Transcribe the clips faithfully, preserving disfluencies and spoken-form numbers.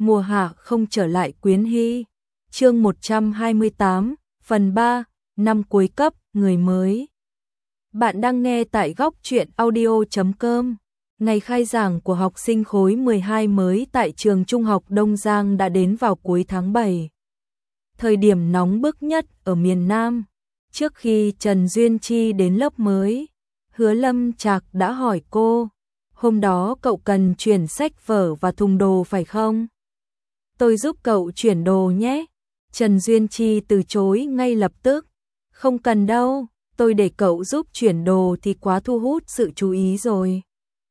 mùa hạ không trở lại Quyến Hy. Chương một trăm hai mươi tám, phần ba, năm cuối cấp, người mới. Bạn đang nghe tại góc truyện audio chấm com. Ngày khai giảng của học sinh khối mười hai mới tại trường Trung học Đông Giang đã đến vào cuối tháng bảy. Thời điểm nóng bức nhất ở miền Nam. Trước khi Trần Duyên Chi đến lớp mới, Hứa Lâm Trạc đã hỏi cô, hôm đó cậu cần chuyển sách vở và thùng đồ phải không? Tôi giúp cậu chuyển đồ nhé. Trần Duyên Chi từ chối ngay lập tức. Không cần đâu, tôi để cậu giúp chuyển đồ thì quá thu hút sự chú ý rồi.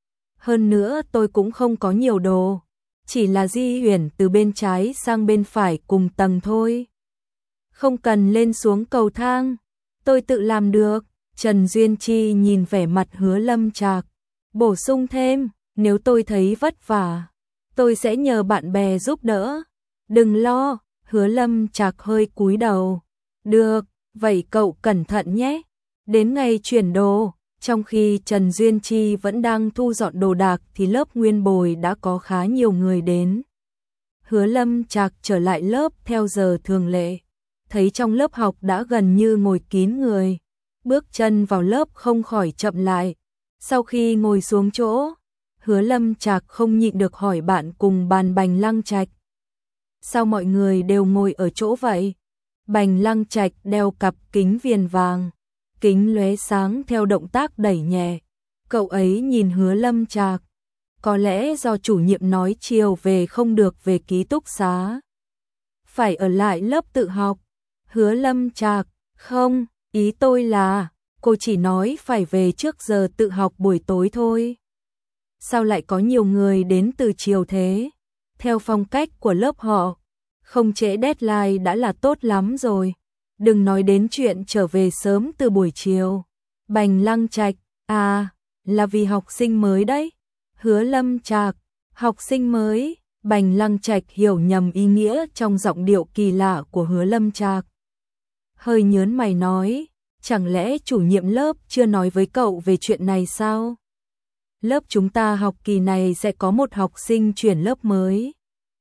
Hơn nữa tôi cũng không có nhiều đồ, chỉ là di chuyển từ bên trái sang bên phải cùng tầng thôi. Không cần lên xuống cầu thang, tôi tự làm được. Trần Duyên Chi nhìn vẻ mặt Hứa Lâm Trạc, bổ sung thêm, nếu tôi thấy vất vả, tôi sẽ nhờ bạn bè giúp đỡ. Đừng lo, Hứa Lâm Trạc hơi cúi đầu. Được, vậy cậu cẩn thận nhé. Đến ngày chuyển đồ, trong khi Trần Duyên Chi vẫn đang thu dọn đồ đạc thì lớp nguyên bồi đã có khá nhiều người đến. Hứa Lâm Trạc trở lại lớp theo giờ thường lệ, thấy trong lớp học đã gần như ngồi kín người. Bước chân vào lớp không khỏi chậm lại. Sau khi ngồi xuống chỗ, Hứa Lâm Trạc không nhịn được hỏi bạn cùng bàn Bành Lăng Trạch. Sao mọi người đều ngồi ở chỗ vậy? Bành Lăng Trạch đeo cặp kính viền vàng, kính lóe sáng theo động tác đẩy nhẹ. Cậu ấy nhìn Hứa Lâm Trạc, có lẽ do chủ nhiệm nói chiều về không được về ký túc xá, phải ở lại lớp tự học. Hứa Lâm Trạc, không, ý tôi là, cô chỉ nói phải về trước giờ tự học buổi tối thôi. Sao lại có nhiều người đến từ chiều thế? Theo phong cách của lớp họ, không trễ deadline đã là tốt lắm rồi. Đừng nói đến chuyện trở về sớm từ buổi chiều. Bành Lăng Trạch, à, là vì học sinh mới đấy. Hứa Lâm Trạc, học sinh mới. Bành Lăng Trạch hiểu nhầm ý nghĩa trong giọng điệu kỳ lạ của Hứa Lâm Trạc. Hơi nhớn mày nói, chẳng lẽ chủ nhiệm lớp chưa nói với cậu về chuyện này sao? Lớp chúng ta học kỳ này sẽ có một học sinh chuyển lớp mới,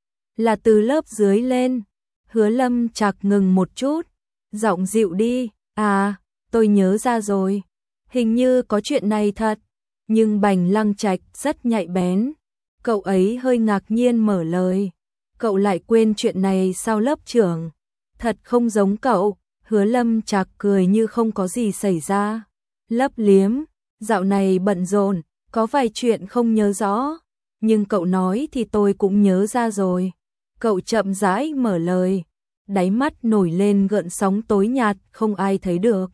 là từ lớp dưới lên. Hứa Lâm Trạc ngừng một chút, giọng dịu đi, à, tôi nhớ ra rồi, hình như có chuyện này thật. Nhưng Bành Lăng Trạch rất nhạy bén, cậu ấy hơi ngạc nhiên mở lời, cậu lại quên chuyện này sao lớp trưởng? Thật không giống cậu. Hứa Lâm Trạc cười như không có gì xảy ra, lấp liếm, dạo này bận rộn, có vài chuyện không nhớ rõ, nhưng cậu nói thì tôi cũng nhớ ra rồi. Cậu chậm rãi mở lời, đáy mắt nổi lên gợn sóng tối nhạt không ai thấy được.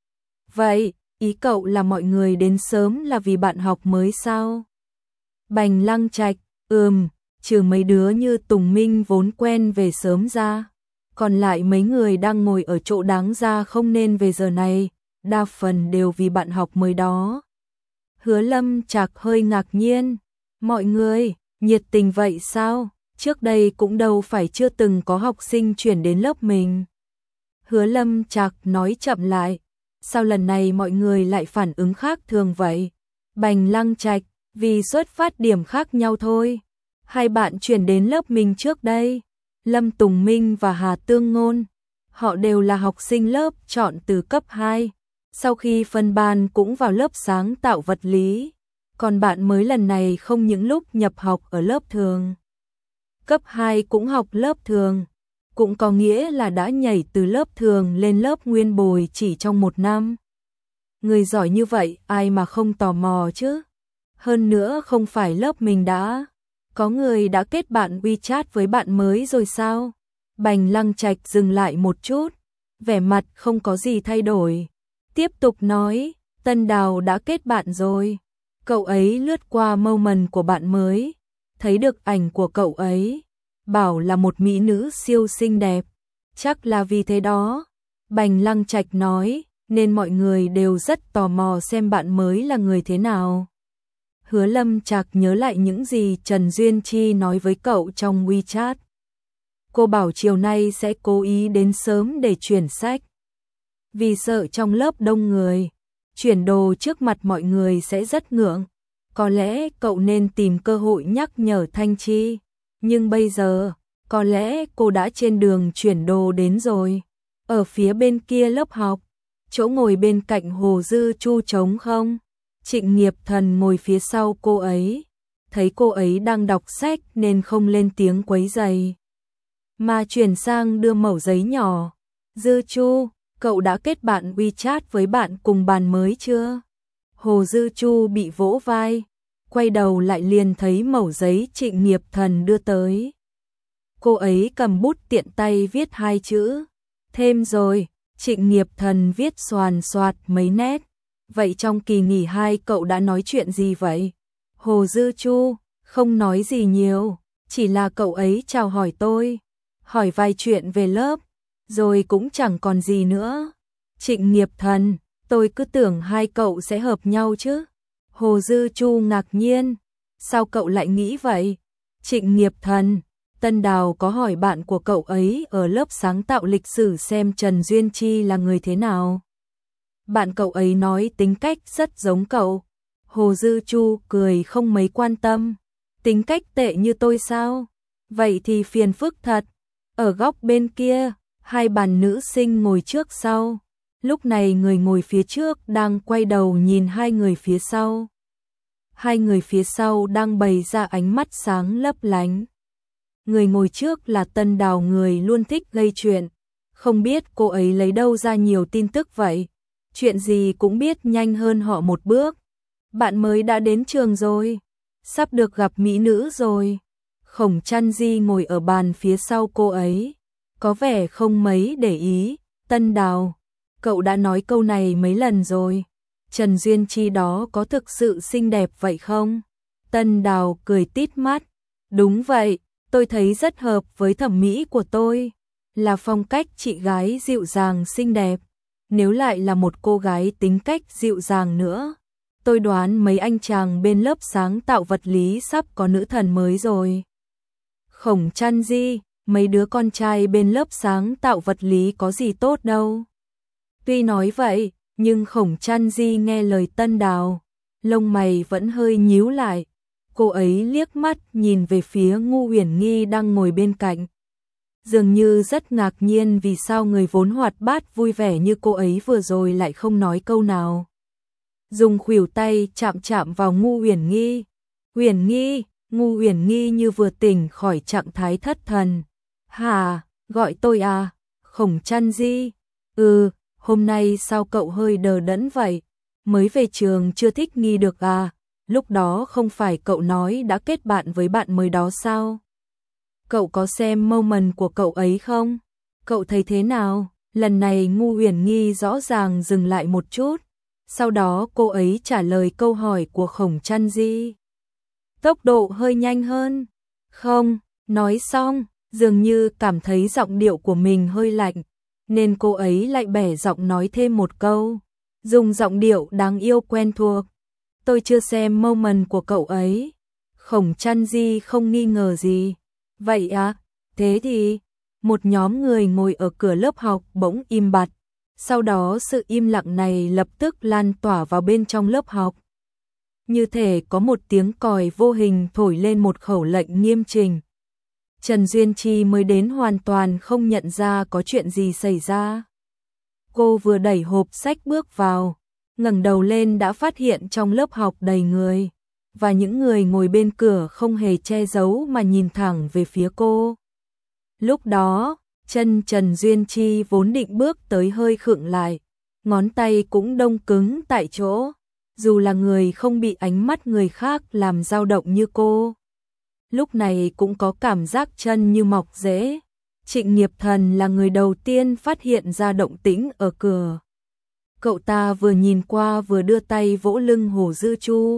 Vậy, ý cậu là mọi người đến sớm là vì bạn học mới sao? Bành Lăng Trạch, ừm, trừ mấy đứa như Tùng Minh vốn quen về sớm ra, còn lại mấy người đang ngồi ở chỗ đáng ra không nên về giờ này, đa phần đều vì bạn học mới đó. Hứa Lâm Trạc hơi ngạc nhiên, mọi người, nhiệt tình vậy sao? Trước đây cũng đâu phải chưa từng có học sinh chuyển đến lớp mình. Hứa Lâm Trạc nói chậm lại, sao lần này mọi người lại phản ứng khác thường vậy? Bành Lăng Trạch, vì xuất phát điểm khác nhau thôi. Hai bạn chuyển đến lớp mình trước đây, Lâm Tùng Minh và Hà Tương Ngôn, họ đều là học sinh lớp chọn từ cấp hai, sau khi phân ban cũng vào lớp sáng tạo vật lý. Còn bạn mới lần này không những lúc nhập học ở lớp thường, cấp hai cũng học lớp thường, cũng có nghĩa là đã nhảy từ lớp thường lên lớp nguyên bồi chỉ trong một năm. Người giỏi như vậy ai mà không tò mò chứ? Hơn nữa không phải lớp mình đã có người đã kết bạn WeChat với bạn mới rồi sao? Bành Lăng Trạch dừng lại một chút, vẻ mặt không có gì thay đổi, tiếp tục nói, Tân Đào đã kết bạn rồi. Cậu ấy lướt qua moment của bạn mới, thấy được ảnh của cậu ấy, bảo là một mỹ nữ siêu xinh đẹp, chắc là vì thế đó. Bành Lăng Trạch nói, nên mọi người đều rất tò mò xem bạn mới là người thế nào. Hứa Lâm Trạc nhớ lại những gì Trần Duyên Chi nói với cậu trong WeChat. Cô bảo chiều nay sẽ cố ý đến sớm để chuyển sách, vì sợ trong lớp đông người, chuyển đồ trước mặt mọi người sẽ rất ngượng. Có lẽ cậu nên tìm cơ hội nhắc nhở Thanh Chi, Nhưng bây giờ, có lẽ cô đã trên đường chuyển đồ đến rồi. Ở phía bên kia lớp học, chỗ ngồi bên cạnh Hồ Dư Chu trống không? Trịnh Nghiệp Thần ngồi phía sau cô ấy, thấy cô ấy đang đọc sách nên không lên tiếng quấy rầy, mà chuyển sang đưa mẩu giấy nhỏ. Dư Chu, cậu đã kết bạn WeChat với bạn cùng bàn mới chưa? Hồ Dư Chu bị vỗ vai, quay đầu lại liền thấy mẩu giấy Trịnh Nghiệp Thần đưa tới. Cô ấy cầm bút tiện tay viết hai chữ, thêm rồi. Trịnh Nghiệp Thần viết xoàn xoạt mấy nét. Vậy trong kỳ nghỉ hai cậu đã nói chuyện gì vậy? Hồ Dư Chu, không nói gì nhiều, chỉ là cậu ấy chào hỏi tôi, hỏi vài chuyện về lớp, rồi cũng chẳng còn gì nữa. Trịnh Nghiệp Thần, tôi cứ tưởng hai cậu sẽ hợp nhau chứ. Hồ Dư Chu ngạc nhiên, sao cậu lại nghĩ vậy? Trịnh Nghiệp Thần, Tân Đào có hỏi bạn của cậu ấy ở lớp sáng tạo lịch sử xem Trần Duyên Chi là người thế nào. Bạn cậu ấy nói tính cách rất giống cậu. Hồ Dư Chu cười không mấy quan tâm. Tính cách tệ như tôi sao? Vậy thì phiền phức thật. Ở góc bên kia, hai bàn nữ sinh ngồi trước sau. Lúc này người ngồi phía trước đang quay đầu nhìn hai người phía sau. Hai người phía sau đang bày ra ánh mắt sáng lấp lánh. Người ngồi trước là Tân Đào, người luôn thích gây chuyện. Không biết cô ấy lấy đâu ra nhiều tin tức vậy. Chuyện gì cũng biết nhanh hơn họ một bước. Bạn mới đã đến trường rồi. Sắp được gặp mỹ nữ rồi. Khổng Trăn Di ngồi ở bàn phía sau cô ấy. Có vẻ không mấy để ý. Tân Đào, cậu đã nói câu này mấy lần rồi. Trần Duyên Chi đó có thực sự xinh đẹp vậy không? Tân Đào cười tít mắt. Đúng vậy, tôi thấy rất hợp với thẩm mỹ của tôi. Là phong cách chị gái dịu dàng xinh đẹp. Nếu lại là một cô gái tính cách dịu dàng nữa, tôi đoán mấy anh chàng bên lớp sáng tạo vật lý sắp có nữ thần mới rồi. Khổng Trăn Di, mấy đứa con trai bên lớp sáng tạo vật lý có gì tốt đâu. Tuy nói vậy, nhưng Khổng Trăn Di nghe lời Tân Đào, lông mày vẫn hơi nhíu lại. Cô ấy liếc mắt nhìn về phía Ngu Uyển Nghi đang ngồi bên cạnh. Dường như rất ngạc nhiên vì sao người vốn hoạt bát vui vẻ như cô ấy vừa rồi lại không nói câu nào. Dùng khuỷu tay chạm chạm vào Ngu Uyển Nghi. Uyển Nghi, Ngu Uyển Nghi như vừa tỉnh khỏi trạng thái thất thần. Hả, gọi tôi à? Khổng Trăn Di. Ừ, hôm nay sao cậu hơi đờ đẫn vậy? Mới về trường chưa thích nghi được à? Lúc đó không phải cậu nói đã kết bạn với bạn mới đó sao? Cậu có xem moment của cậu ấy không? Cậu thấy thế nào? Lần này Ngu Uyển Nghi rõ ràng dừng lại một chút. Sau đó cô ấy trả lời câu hỏi của Khổng Trăn Di. Tốc độ hơi nhanh hơn. Không, nói xong, dường như cảm thấy giọng điệu của mình hơi lạnh, nên cô ấy lại bẻ giọng nói thêm một câu. Dùng giọng điệu đáng yêu quen thuộc. Tôi chưa xem moment của cậu ấy. Khổng Trăn Di không nghi ngờ gì. Vậy à, thế thì, một nhóm người ngồi ở cửa lớp học bỗng im bặt. Sau đó sự im lặng này lập tức lan tỏa vào bên trong lớp học. Như thể có một tiếng còi vô hình thổi lên một khẩu lệnh nghiêm trình. Trần Duyên Chi mới đến hoàn toàn không nhận ra có chuyện gì xảy ra. Cô vừa đẩy hộp sách bước vào, ngẩng đầu lên đã phát hiện trong lớp học đầy người. Và những người ngồi bên cửa không hề che giấu mà nhìn thẳng về phía cô. Lúc đó, chân Trần Duyên Chi vốn định bước tới hơi khựng lại, ngón tay cũng đông cứng tại chỗ, dù là người không bị ánh mắt người khác làm dao động như cô. Lúc này cũng có cảm giác chân như mọc rễ. Trịnh Nghiệp Thần là người đầu tiên phát hiện ra động tĩnh ở cửa. Cậu ta vừa nhìn qua vừa đưa tay vỗ lưng Hồ Dư Chu.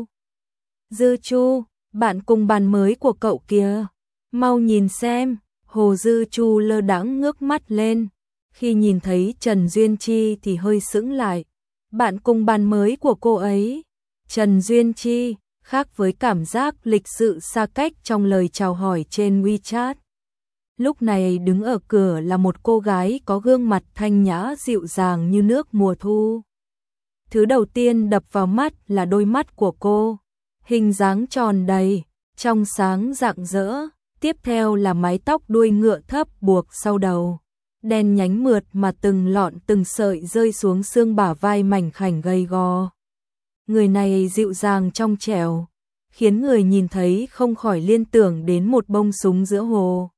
Dư Chu, bạn cùng bàn mới của cậu kìa, mau nhìn xem. Hồ Dư Chu lơ đãng ngước mắt lên, khi nhìn thấy Trần Duyên Chi thì hơi sững lại. Bạn cùng bàn mới của cô ấy, Trần Duyên Chi, khác với cảm giác lịch sự xa cách trong lời chào hỏi trên WeChat. Lúc này đứng ở cửa là một cô gái có gương mặt thanh nhã dịu dàng như nước mùa thu. Thứ đầu tiên đập vào mắt là đôi mắt của cô. Hình dáng tròn đầy, trong sáng rạng rỡ, tiếp Tiếp theo là mái tóc đuôi ngựa thấp buộc sau đầu, đen nhánh mượt mà từng lọn từng sợi rơi xuống xương bả vai mảnh khảnh gầy gò. Người này dịu dàng trong trẻo, khiến người nhìn thấy không khỏi liên tưởng đến một bông súng giữa hồ.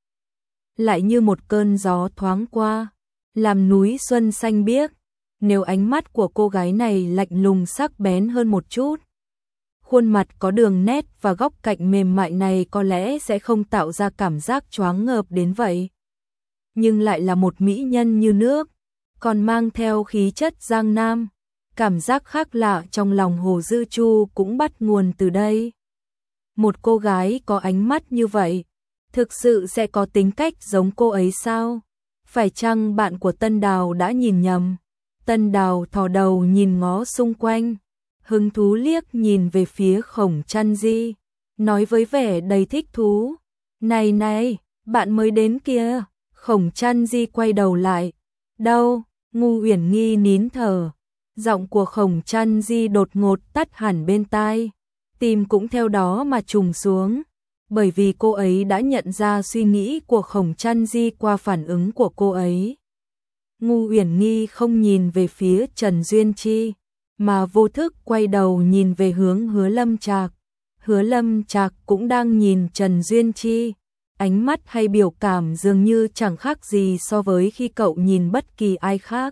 Lại như một cơn gió thoáng qua, làm núi xuân xanh biếc. Nếu ánh mắt của cô gái này lạnh lùng sắc bén hơn một chút, khuôn mặt có đường nét và góc cạnh mềm mại này có lẽ sẽ không tạo ra cảm giác choáng ngợp đến vậy. Nhưng lại là một mỹ nhân như nước, còn mang theo khí chất giang nam. Cảm giác khác lạ trong lòng Hồ Dư Chu cũng bắt nguồn từ đây. Một cô gái có ánh mắt như vậy, thực sự sẽ có tính cách giống cô ấy sao? Phải chăng bạn của Tân Đào đã nhìn nhầm? Tân Đào thò đầu nhìn ngó xung quanh, hứng thú liếc nhìn về phía Khổng Chăn Di, nói với vẻ đầy thích thú. Này này, bạn mới đến kia. Khổng Chăn Di quay đầu lại. Đâu? Ngu Uyển Nghi nín thở. Giọng của Khổng Chăn Di đột ngột tắt hẳn bên tai, tim cũng theo đó mà trùng xuống, bởi vì cô ấy đã nhận ra suy nghĩ của Khổng Chăn Di qua phản ứng của cô ấy. Ngu Uyển Nghi không nhìn về phía Trần Duyên Chi, mà vô thức quay đầu nhìn về hướng Hứa Lâm Trạc. Hứa Lâm Trạc cũng đang nhìn Trần Duyên Chi, ánh mắt hay biểu cảm dường như chẳng khác gì so với khi cậu nhìn bất kỳ ai khác.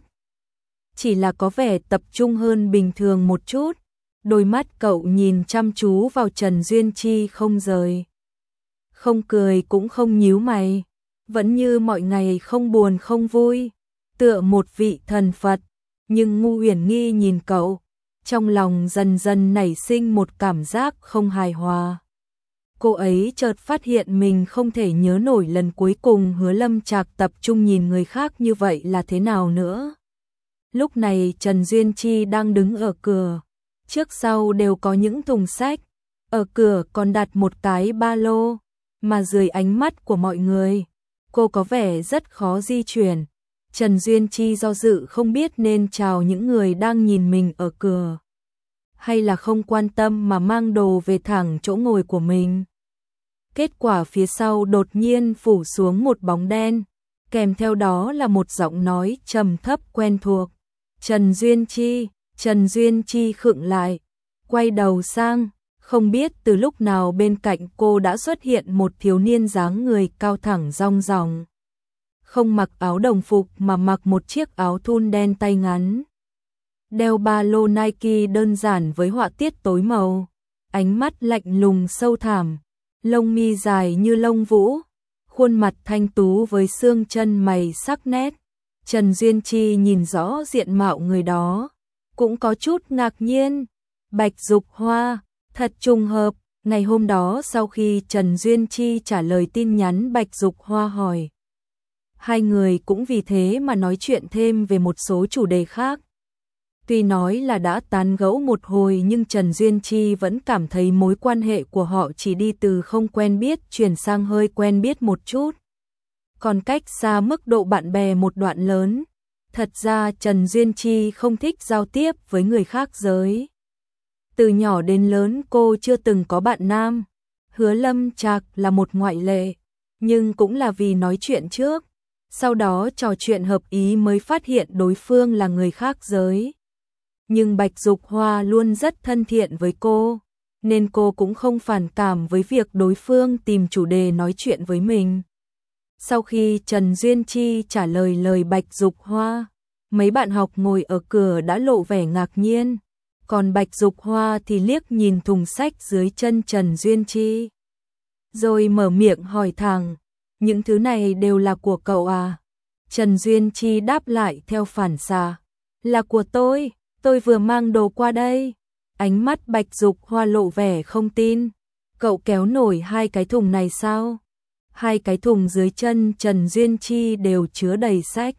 Chỉ là có vẻ tập trung hơn bình thường một chút, đôi mắt cậu nhìn chăm chú vào Trần Duyên Chi không rời. Không cười cũng không nhíu mày, vẫn như mọi ngày không buồn không vui, tựa một vị thần Phật. Nhưng Ngu Uyển Nghi nhìn cậu, trong lòng dần dần nảy sinh một cảm giác không hài hòa. Cô ấy chợt phát hiện mình không thể nhớ nổi lần cuối cùng Hứa Lâm Trạc tập trung nhìn người khác như vậy là thế nào nữa. Lúc này Trần Duyên Chi đang đứng ở cửa, trước sau đều có những thùng sách, ở cửa còn đặt một cái ba lô, mà dưới ánh mắt của mọi người, cô có vẻ rất khó di chuyển. Trần Duyên Chi do dự không biết nên chào những người đang nhìn mình ở cửa, hay là không quan tâm mà mang đồ về thẳng chỗ ngồi của mình. Kết quả phía sau đột nhiên phủ xuống một bóng đen, kèm theo đó là một giọng nói trầm thấp quen thuộc. Trần Duyên Chi. Trần Duyên Chi khựng lại, quay đầu sang, không biết từ lúc nào bên cạnh cô đã xuất hiện một thiếu niên dáng người cao thẳng rong ròng. Không mặc áo đồng phục mà mặc một chiếc áo thun đen tay ngắn, đeo ba lô Nike đơn giản với họa tiết tối màu, ánh mắt lạnh lùng sâu thẳm, lông mi dài như lông vũ, khuôn mặt thanh tú với xương chân mày sắc nét. Trần Duyên Chi nhìn rõ diện mạo người đó, cũng có chút ngạc nhiên. Bạch Dục Hoa, thật trùng hợp, ngày hôm đó sau khi Trần Duyên Chi trả lời tin nhắn Bạch Dục Hoa hỏi, hai người cũng vì thế mà nói chuyện thêm về một số chủ đề khác. Tuy nói là đã tán gẫu một hồi nhưng Trần Duyên Chi vẫn cảm thấy mối quan hệ của họ chỉ đi từ không quen biết chuyển sang hơi quen biết một chút, còn cách xa mức độ bạn bè một đoạn lớn. Thật ra Trần Duyên Chi không thích giao tiếp với người khác giới. Từ nhỏ đến lớn cô chưa từng có bạn nam. Hứa Lâm Trạc là một ngoại lệ, nhưng cũng là vì nói chuyện trước, sau đó trò chuyện hợp ý mới phát hiện đối phương là người khác giới. Nhưng Bạch Dục Hoa luôn rất thân thiện với cô, nên cô cũng không phản cảm với việc đối phương tìm chủ đề nói chuyện với mình. Sau khi Trần Duyên Chi trả lời lời Bạch Dục Hoa, mấy bạn học ngồi ở cửa đã lộ vẻ ngạc nhiên, còn Bạch Dục Hoa thì liếc nhìn thùng sách dưới chân Trần Duyên Chi, rồi mở miệng hỏi thẳng, những thứ này đều là của cậu à? Trần Duyên Chi đáp lại theo phản xạ, là của tôi, tôi vừa mang đồ qua đây. Ánh mắt Bạch Dục Hoa lộ vẻ không tin, cậu kéo nổi hai cái thùng này sao? Hai cái thùng dưới chân Trần Duyên Chi đều chứa đầy sách,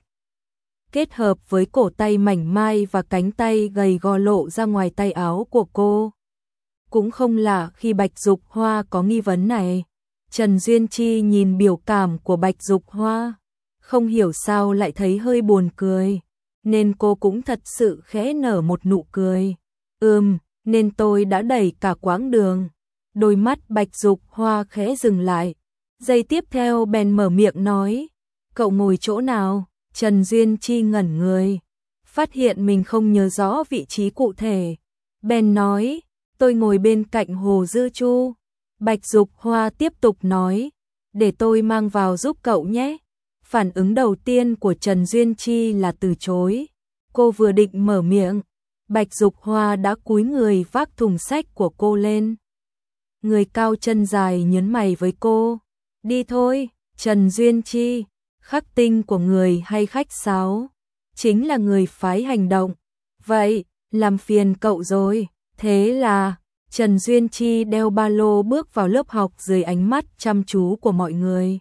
kết hợp với cổ tay mảnh mai và cánh tay gầy gò lộ ra ngoài tay áo của cô. Cũng không lạ khi Bạch Dục Hoa có nghi vấn này. Trần Duyên Chi nhìn biểu cảm của Bạch Dục Hoa, không hiểu sao lại thấy hơi buồn cười, nên cô cũng thật sự khẽ nở một nụ cười. Ừm, nên tôi đã đẩy cả quãng đường. Đôi mắt Bạch Dục Hoa khẽ dừng lại, Giây tiếp theo bèn mở miệng nói, cậu ngồi chỗ nào? Trần Duyên Chi ngẩn người, phát hiện mình không nhớ rõ vị trí cụ thể. Bèn nói, tôi ngồi bên cạnh Hồ Dư Chu. Bạch Dục Hoa tiếp tục nói, để tôi mang vào giúp cậu nhé. Phản ứng đầu tiên của Trần Duyên Chi là từ chối. Cô vừa định mở miệng, Bạch Dục Hoa đã cúi người vác thùng sách của cô lên. Người cao chân dài nhớn mày với cô. Đi thôi, Trần Duyên Chi, khắc tinh của người hay khách sáo, chính là người phái hành động. Vậy, làm phiền cậu rồi. Thế là, Trần Duyên Chi đeo ba lô bước vào lớp học dưới ánh mắt chăm chú của mọi người.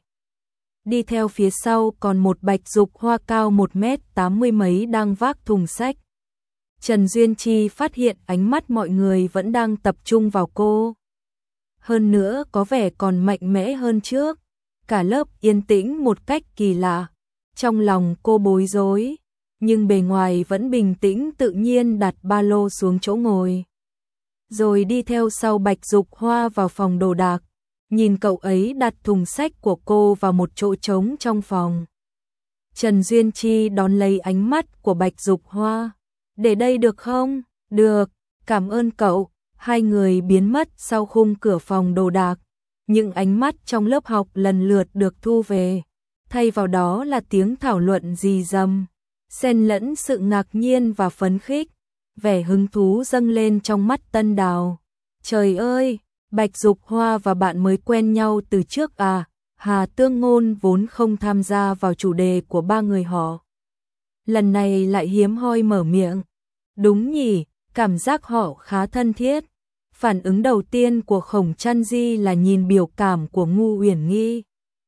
Đi theo phía sau còn một Bạch Dục Hoa cao một mét tám mươi mấy đang vác thùng sách. Trần Duyên Chi phát hiện ánh mắt mọi người vẫn đang tập trung vào cô. Hơn nữa có vẻ còn mạnh mẽ hơn trước. Cả lớp yên tĩnh một cách kỳ lạ. Trong lòng cô bối rối, nhưng bề ngoài vẫn bình tĩnh tự nhiên đặt ba lô xuống chỗ ngồi. Rồi đi theo sau Bạch Dục Hoa vào phòng đồ đạc. Nhìn cậu ấy đặt thùng sách của cô vào một chỗ trống trong phòng. Trần Duyên Chi đón lấy ánh mắt của Bạch Dục Hoa. Để đây được không? Được, cảm ơn cậu. Hai người biến mất sau khung cửa phòng đồ đạc. Những ánh mắt trong lớp học lần lượt được thu về. Thay vào đó là tiếng thảo luận rì rầm, xen lẫn sự ngạc nhiên và phấn khích. Vẻ hứng thú dâng lên trong mắt Tân Đào. Trời ơi, Bạch Dục Hoa và bạn mới quen nhau từ trước à? Hà Tương Ngôn vốn không tham gia vào chủ đề của ba người họ. Lần này lại hiếm hoi mở miệng. Đúng nhỉ, cảm giác họ khá thân thiết. Phản ứng đầu tiên của Khổng Trăn Di là nhìn biểu cảm của Ngu Uyển Nghi.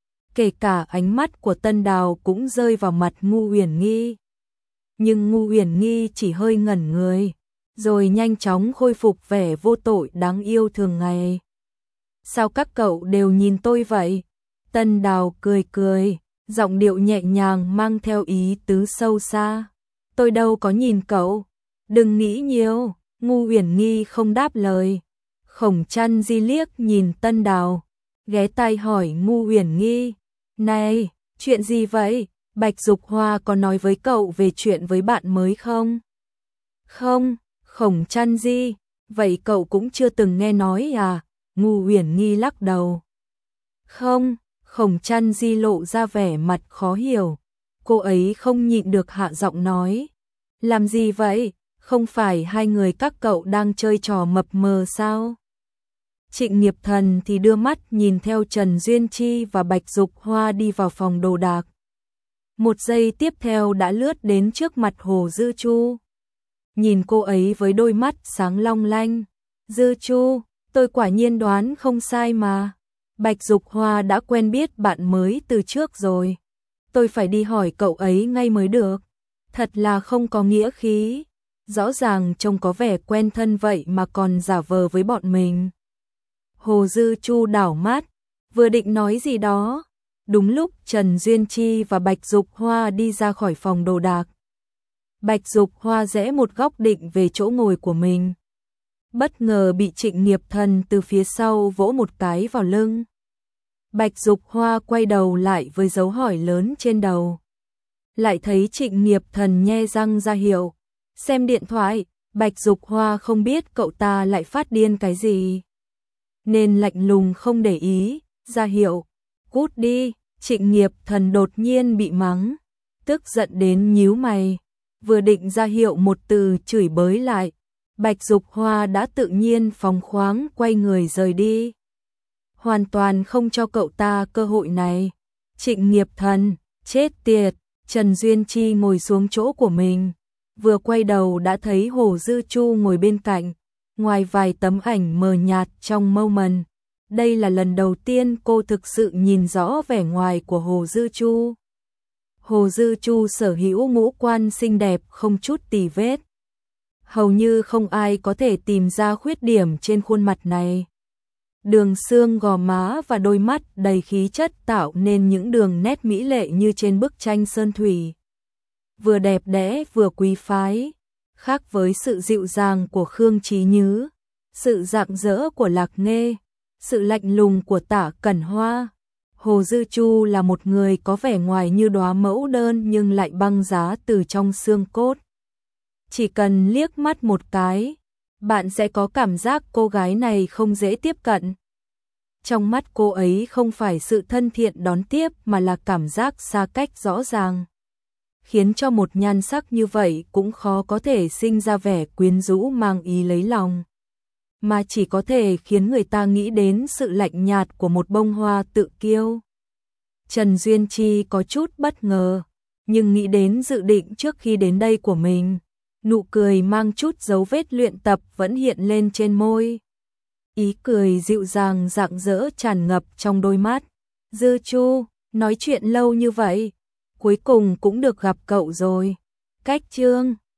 Kể cả ánh mắt của Tân Đào cũng rơi vào mặt Ngu Uyển Nghi. Nhưng Ngu Uyển Nghi chỉ hơi ngẩn người, rồi nhanh chóng khôi phục vẻ vô tội đáng yêu thường ngày. Sao các cậu đều nhìn tôi vậy? Tân Đào cười cười, giọng điệu nhẹ nhàng mang theo ý tứ sâu xa. Tôi đâu có nhìn cậu, đừng nghĩ nhiều. Ngu Uyển Nghi không đáp lời. Khổng Trăn Di liếc nhìn Tân Đào, ghé tai hỏi Ngu Uyển Nghi, này, chuyện gì vậy? Bạch Dục Hoa có nói với cậu về chuyện với bạn mới không? Không. Khổng Trăn Di, vậy cậu cũng chưa từng nghe nói à? Ngu Uyển Nghi lắc đầu. Không. Khổng Trăn Di lộ ra vẻ mặt khó hiểu. Cô ấy không nhịn được hạ giọng nói, làm gì vậy? Không phải hai người các cậu đang chơi trò mập mờ sao? Trịnh Nghiệp Thần thì đưa mắt nhìn theo Trần Duyên Chi và Bạch Dục Hoa đi vào phòng đồ đạc. Một giây tiếp theo đã lướt đến trước mặt Hồ Dư Chu. Nhìn cô ấy với đôi mắt sáng long lanh. Dư Chu, tôi quả nhiên đoán không sai mà. Bạch Dục Hoa đã quen biết bạn mới từ trước rồi. Tôi phải đi hỏi cậu ấy ngay mới được. Thật là không có nghĩa khí. Rõ ràng trông có vẻ quen thân vậy mà còn giả vờ với bọn mình. Hồ Dư Chu đảo mắt, vừa định nói gì đó. Đúng lúc Trần Duyên Chi và Bạch Dục Hoa đi ra khỏi phòng đồ đạc. Bạch Dục Hoa rẽ một góc định về chỗ ngồi của mình. Bất ngờ bị Trịnh Nghiệp Thần từ phía sau vỗ một cái vào lưng. Bạch Dục Hoa quay đầu lại với dấu hỏi lớn trên đầu. Lại thấy Trịnh Nghiệp Thần nhe răng ra hiệu. Xem điện thoại, Bạch Dục Hoa không biết cậu ta lại phát điên cái gì. Nên lạnh lùng không để ý, ra hiệu. Cút đi, Trịnh Nghiệp Thần đột nhiên bị mắng. Tức giận đến nhíu mày. Vừa định ra hiệu một từ chửi bới lại. Bạch Dục Hoa đã tự nhiên phóng khoáng quay người rời đi. Hoàn toàn không cho cậu ta cơ hội này. Trịnh Nghiệp Thần, chết tiệt. Trần Duyên Chi ngồi xuống chỗ của mình. Vừa quay đầu đã thấy Hồ Dư Chu ngồi bên cạnh. Ngoài vài tấm ảnh mờ nhạt trong moment, đây là lần đầu tiên cô thực sự nhìn rõ vẻ ngoài của Hồ Dư Chu. Hồ Dư Chu sở hữu ngũ quan xinh đẹp không chút tì vết. Hầu như không ai có thể tìm ra khuyết điểm trên khuôn mặt này. Đường xương gò má và đôi mắt đầy khí chất tạo nên những đường nét mỹ lệ như trên bức tranh sơn thủy. Vừa đẹp đẽ vừa quý phái, khác với sự dịu dàng của Khương Chí Nhứ, sự rạng rỡ của Lạc Nghê, sự lạnh lùng của Tả Cẩn Hoa. Hồ Dư Chu là một người có vẻ ngoài như đóa mẫu đơn nhưng lại băng giá từ trong xương cốt. Chỉ cần liếc mắt một cái, bạn sẽ có cảm giác cô gái này không dễ tiếp cận. Trong mắt cô ấy không phải sự thân thiện đón tiếp mà là cảm giác xa cách rõ ràng, khiến cho một nhan sắc như vậy cũng khó có thể sinh ra vẻ quyến rũ mang ý lấy lòng, mà chỉ có thể khiến người ta nghĩ đến sự lạnh nhạt của một bông hoa tự kiêu. Trần Duyên Chi có chút bất ngờ, nhưng nghĩ đến dự định trước khi đến đây của mình, nụ cười mang chút dấu vết luyện tập vẫn hiện lên trên môi. Ý cười dịu dàng rạng rỡ tràn ngập trong đôi mắt. Dư Chu, nói chuyện lâu như vậy, cuối cùng cũng được gặp cậu rồi. Cách chương